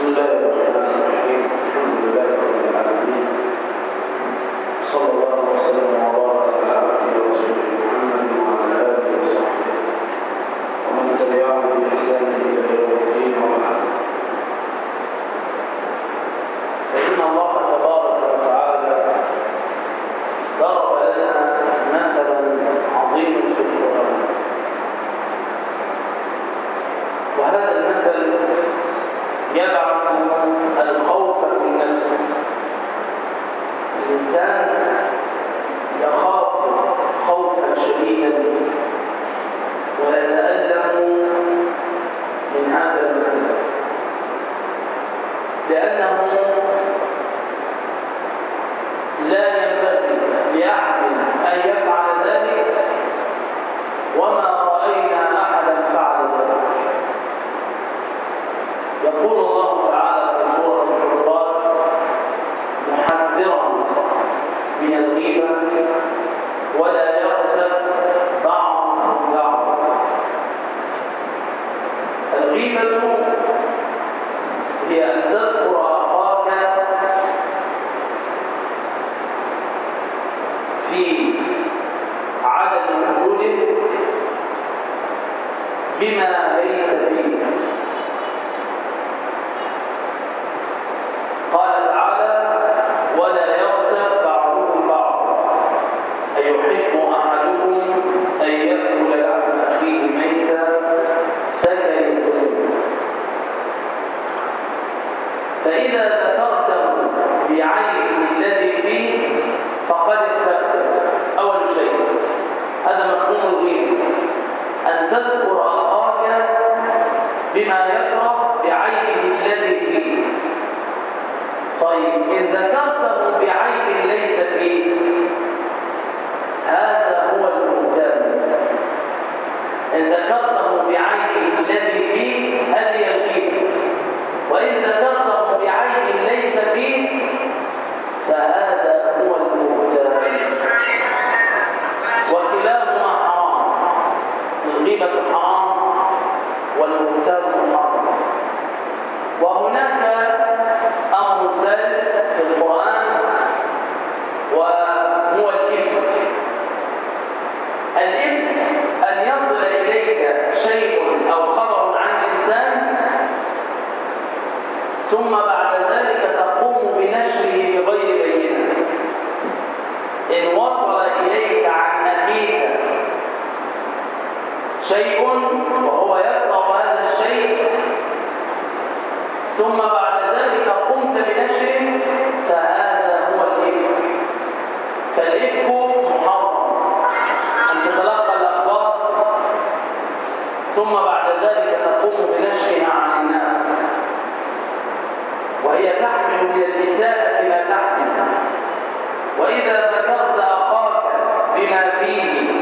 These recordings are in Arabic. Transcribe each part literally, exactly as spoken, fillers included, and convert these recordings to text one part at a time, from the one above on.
الله الرحمن الرحيم. الحمد لله رب العالمين، صلى الله وسلم وبارك على عبده ورسوله محمد وعلى اله وصحبه ومن تبعهم باحسان الى يوم الدين، وبعد. فان الله تبارك وتعالى ضرب لنا مثلا عظيما في القران، وهذا المثل يبعث الخوف في النفس. الإنسان يخاف خوفا شديدا ويتألم من هذا المثل، لأنه لا ينبغي لأحد أن يفعل ذلك، وما رأينا أحدا فعل ذلك. يقول الله تعالى في سورة الحجرات محذرا من الغيبة: ولا يغتب بعضكم بعضا. الغيبة هي أن تذكر أخاك في عدم وجوده بما ليس فيه. قال تعالى: ولا يغتب بعضكم بعضا أيحب أحدكم أن يأكل لحم أخيه ميتا فكرهتموه. فإذا ذكرته بعينه الذي فيه فقد ارتبت. أول شيء، هذا مفهوم الغيبة، أن تذكر أخاك بما يكره بعينه الذي فيه. طيب، إن ذكرته بعيب ليس فيه، هذا هو المهتم. إن ذكرته بعيب الذي فيه، هذه الغيبة. وإن ذكرته بعيب ليس فيه، فهذا هو المهتم. وكلاهما حرام. الغيبة حرام والمهتم حرام. وهناك أمر ثالث في القرآن، وهو الإفك. الإفك أن يصل إليك شيء أو خبر عن إنسان، ثم بعد ذلك تقوم بنشره بغير بينة. إن وصل إليك عن أخيك شيء وهو يكره هذا الشيء، ثم بعد ذلك قمت بنشره، فهذا هو الإفك. فالإفك محرم، أن تتلقى الأخبار ثم بعد ذلك تقوم بنشرها عن الناس، وهي تحمل من الإساءة ما تحمل. وإذا ذكرت أخاك بما فيه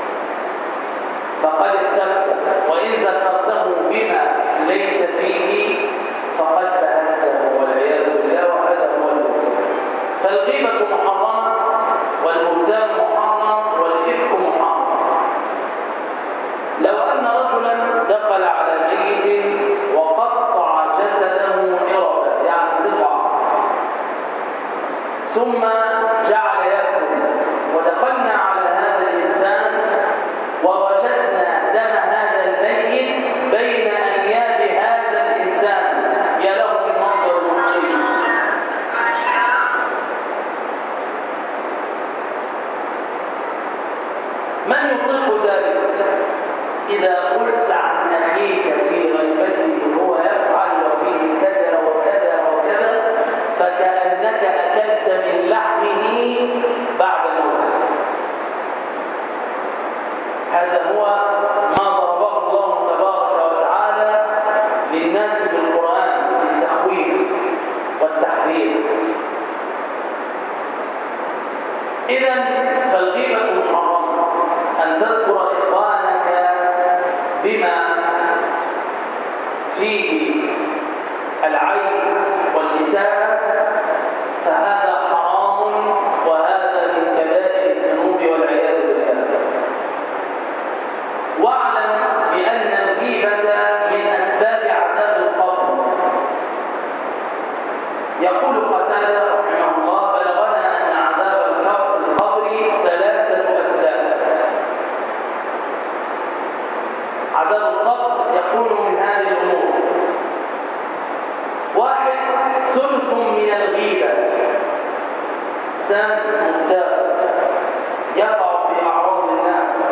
فقد ارتبت، وإن ذكرته بما ليس فيه فقد بهته والعياذ بالله، وهذا هو البهتان. فالغيبة محرمة، والبهتان محرم، والإفك محرم. لو أن رجلا دخل على ميت وقطع جسده إربا، يعني قطعة، ثم جعل يأكل، ودخلنا على هذا الإنسان ووجدنا دم هذا الميت بين أنياب هذا الإنسان، يا له من منظر عجيب. من يطيق ذلك؟ إذا قلت عن أخيك في غيبته هو يفعل وفيه كذا وكذا وكذا، فكأنك أكلت من لحمه بعد موته. هذا هو ما ضربه الله تبارك وتعالى للناس في القرآن في التخويف والتحذير. إذن فالغيبة محرمة، أن تذكر إخوانك بما فيه العيب والإساءة، فهذا حرام، وهذا من كبائر الذنوب والعياذ بالله. واعلم بأن الغيبة من أسباب عذاب القبر، يقول قتادة رحمه الله: بلغنا أن عذاب القبر ثلاثة أثلاث. عذاب القبر يكون من هذه الأمور: واحد، ثلث من الغيبة، إنسان مغتاب يقع في أعراض الناس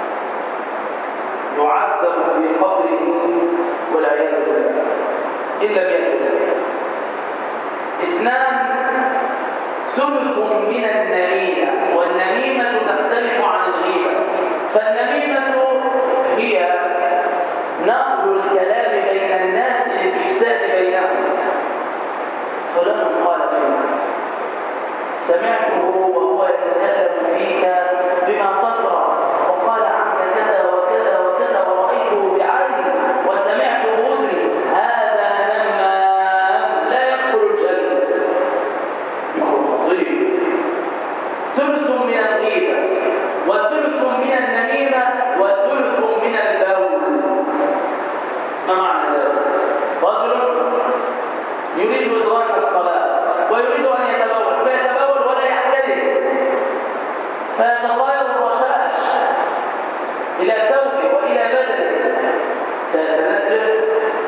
يعذب في قبره والعياذ بالله إن لم يتب. اثنان، ثلث من النميمة، والنميمة تختلف عن الغيبة. فالنميمة هي نقل الكلام بين الناس للإفساد بينهم. فلان قال فينا، سمعته وهو يتكلم فيك بما تكره، وقال عنك كذا وكذا وكذا، ورأيته بعيني وسمعته بأذني، هذا نمام لا يدخل الجنة. خطير. ثلث من الغيبة، وثلث من النميمة، وثلث من البول. ما معنى ذلك؟ رجل يريد إدراك الصلاة ويريد أن يتبول، فيتبول ولا يحترس، فيتطاير الرشاش إلى ثوبه وإلى بدنه فيتنجس،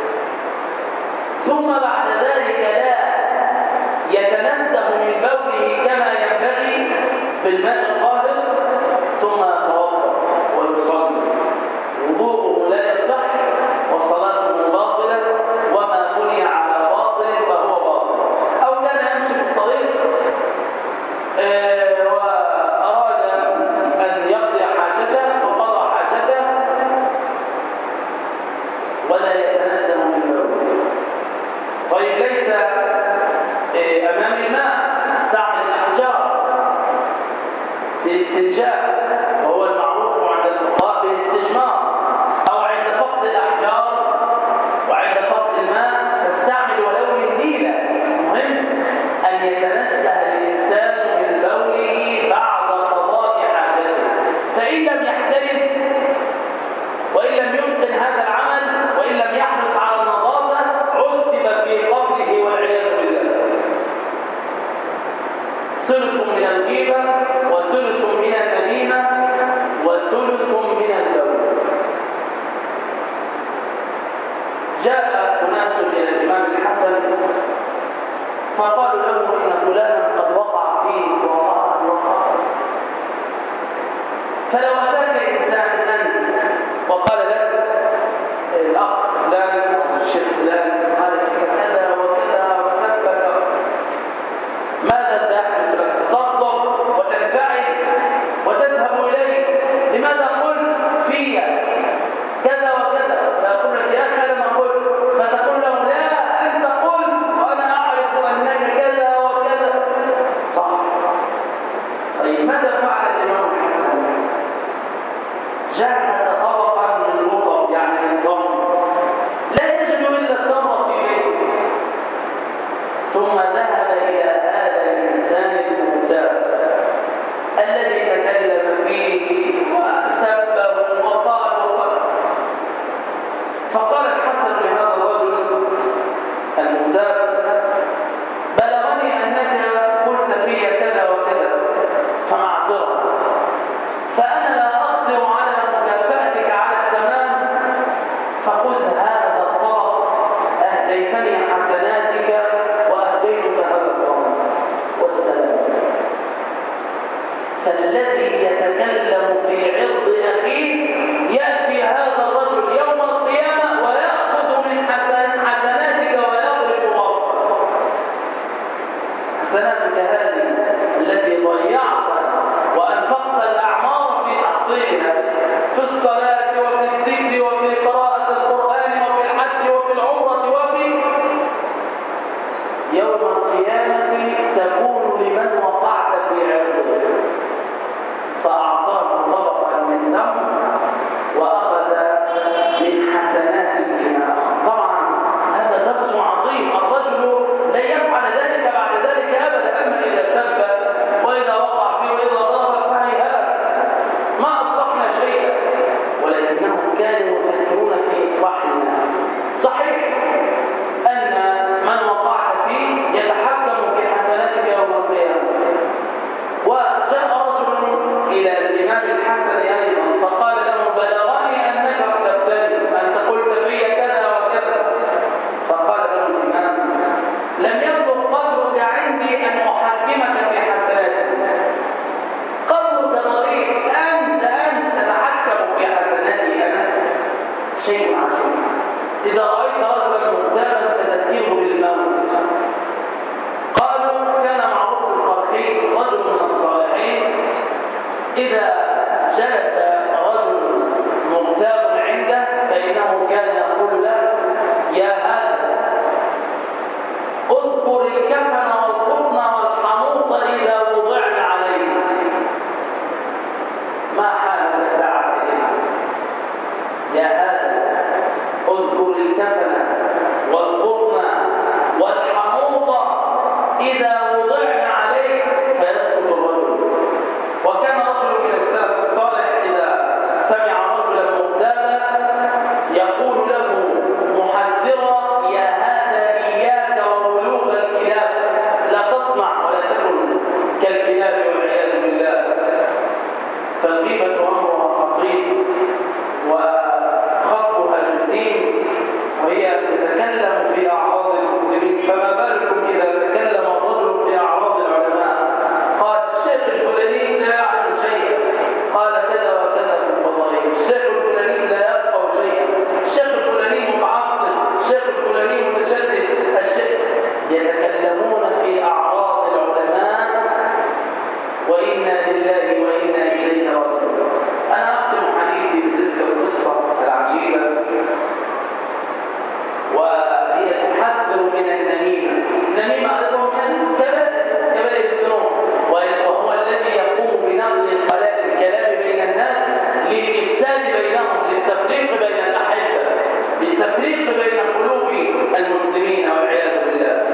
ثم بعد ذلك لا يتنزه من بوله كما ينبغي بالماء الطاهر، ثم يتوضأ ويصلي، وضوءه لا يصح وصلاته باطلة، وما بني على باطل فهو باطل. أو كان يمشي في الطريق آه وأراد أن يقضي حاجته فقضى حاجته ولا يتنزه من بوله. طيب، ليس آه أمام الماء، استعمل الأحجار في الاستنجاء، وهو المعروف عند الفقهاء بالاستجمار، أو عند فقد الأحجار وعند فقد الماء فاستعمل ولو منديلا. مهم أن يتنزه الإنسان من بوله بعد قضاء حاجته، فإن لم يحترس وإن لم يتقن هذا العمل وإن لم يحرص على النظافة عذب في قبره والعياذ بالله. ثلث من الغيبة، وثلث من النميمة، وثلث من البول. جاء أناس إلى الإمام الحسن فقالوا له إن فلانا قد وقع فيه وقع وقع، فلو أتاك إنسان أنت وقال لك الأخ فلان أو الشيخ فلان قال فيك كذا وكذا وسبك، ماذا سيحدث لك؟ ستغضب وتنفعل وتذهب إليه، لماذا قلت في كذا وكذا؟ فيقول لك يا أخي لما قلت، فتقول له لا أنت قلت وأنا أعرف أنك كذا وكذا. صح. طيب، ماذا فعل الإمام الحسن؟ شيء عجيب. إذا رأيت رجلا مغتابا فذكره بالموت. قالوا كان معروف القرحي رجل من الصالحين إذا جلس رجل مغتاب عنده فإنه كان يقول له يا هذا اذكر الكفن والقطن والحنوط إذا وضعنا عليه. ما حالك ساعة يا هذا اذكر الكفن والقطن والحنوط إذا وضعنا عليه فيسكت الرجل. وكان رجل من السلف الصالح إذا سمع رجلا مغتابا يقول له محذرا يا هذا إياك وبلوغ الكلاب، لا تصنع ولا تكن كالكلاب والعياذ بالله. فالغيبة أمرها خطير وخطبها جسيم، وهي تتكلم في أعراض المسلمين، فما بالكم إذا تكلم الرجل في أعراض العلماء. قال الشيخ الفلاني لا يعرف شيئا، قال كذا وكذا في الفضائل، الشيخ الفلاني لا يفقه شيئا، الشيخ الفلاني متعصب، الشيخ الفلاني متشدد، الشيخ يتكلمون في أعراض العلماء، وإنا لله وإنا إليه راجعون. أنا أختم حديثي بتلك القصة العجيبة، وهي تحذر من النميمة. النميمة أيضا من كبائر كبائر الذنوب، وهو الذي يقوم بنقل الكلام بين الناس للإفساد بينهم، للتفريق بين الأحبة، للتفريق بين قلوب المسلمين والعياذ بالله.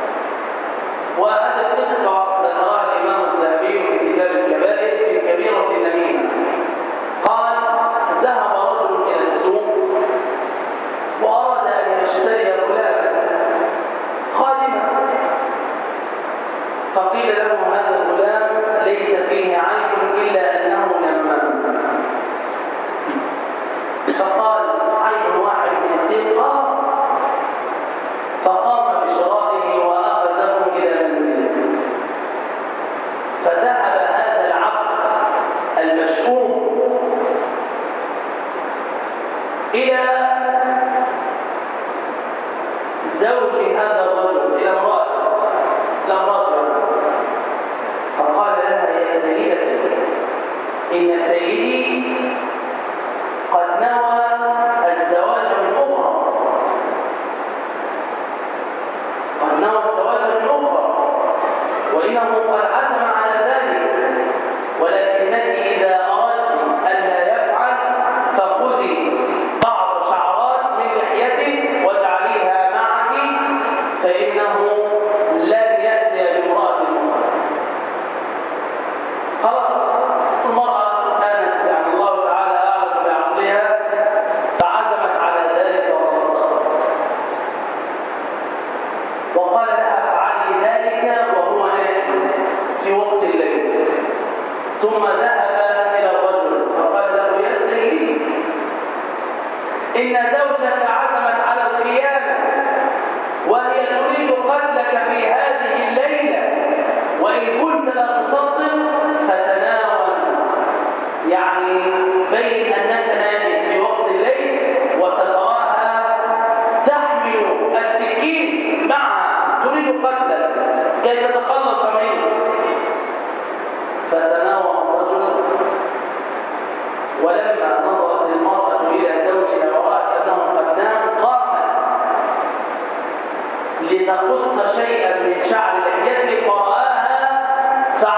وهذه القصة ذكرها الإمام الذهبي في كتاب الكبائر في كبيرة النميمة. قال ذهب رجل إلى السوق وأراد أن يشتري غلاما خادما، فقيل له هذا الغلام ليس فيه عيب إلا أنه نمام. فقال عيب واحد يسير خلاص، فقام بشرائه وأخذه إلى منزله. فذهب هذا العبد المشؤوم إلى زوج هذا الرجل، إلى امرأته، إلى امرأته، فقال لها يا سيدتي إن سيدي قد نوى الزواج من أخرى، قد نوى الزواج من أخرى، وإنه قد عزم على ذلك، ولكنك إذا أردت ألا يفعل فخذي بعض شعرات من لحيته واجعليها معك، فإنه لن يأتي بامرأة أخرى. خلاص المرأة كانت يعني الله تعالى أعلم بعقلها، فعزمت على ذلك وصدقت، وقال لها افعلي ذلك وهو نائم في وقت الليل. ثم ذهب إلى الرجل فقال له يا سيدي إن زوجك عزمت على الخيانة وهي تريد قتلك في هذه الليلة، وإن كنت لا تصدق فتناول، يعني بين أنك نائم في وقت الليل وستراها تحمل السكين معها تريد قتلك كي تتخلص منه. فتناول الرجل، ولما نظرت المرأة إلى زوجها ورأت أنه قد نام قامت لتقص شيئا من شعر لحيته فرآها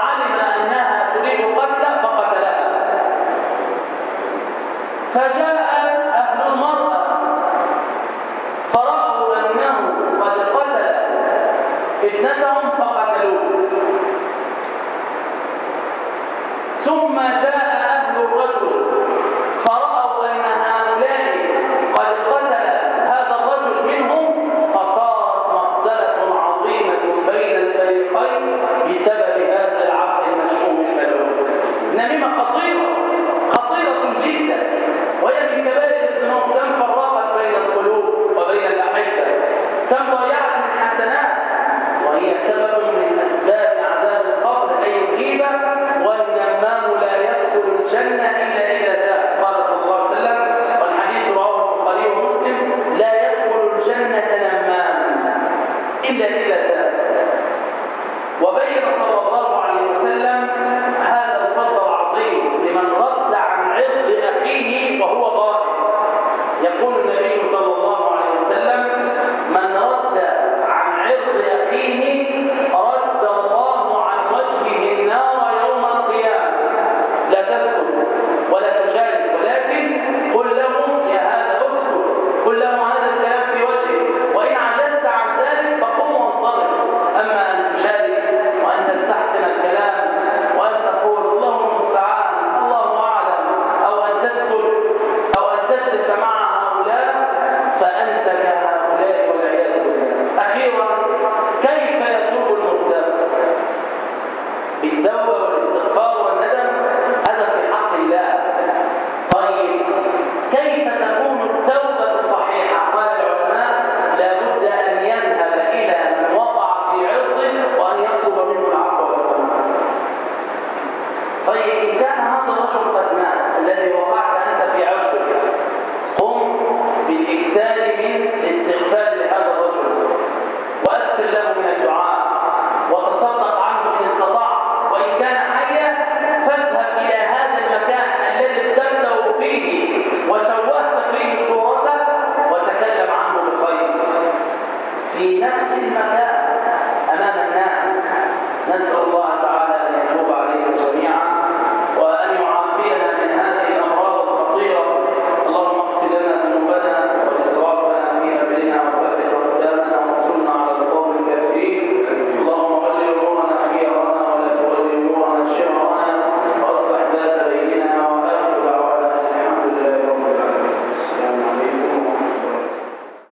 بالإكثار من الاستغفار لهذا الرجل وأكثر له من الدعاء وتصدق عنه إن استطعت، وإن كان حيا فاذهب إلى هذا المكان الذي ابتغته فيه وشوهت فيه صورته وتكلم عنه بخير في نفس المكان أمام الناس. نسأل الله تعالى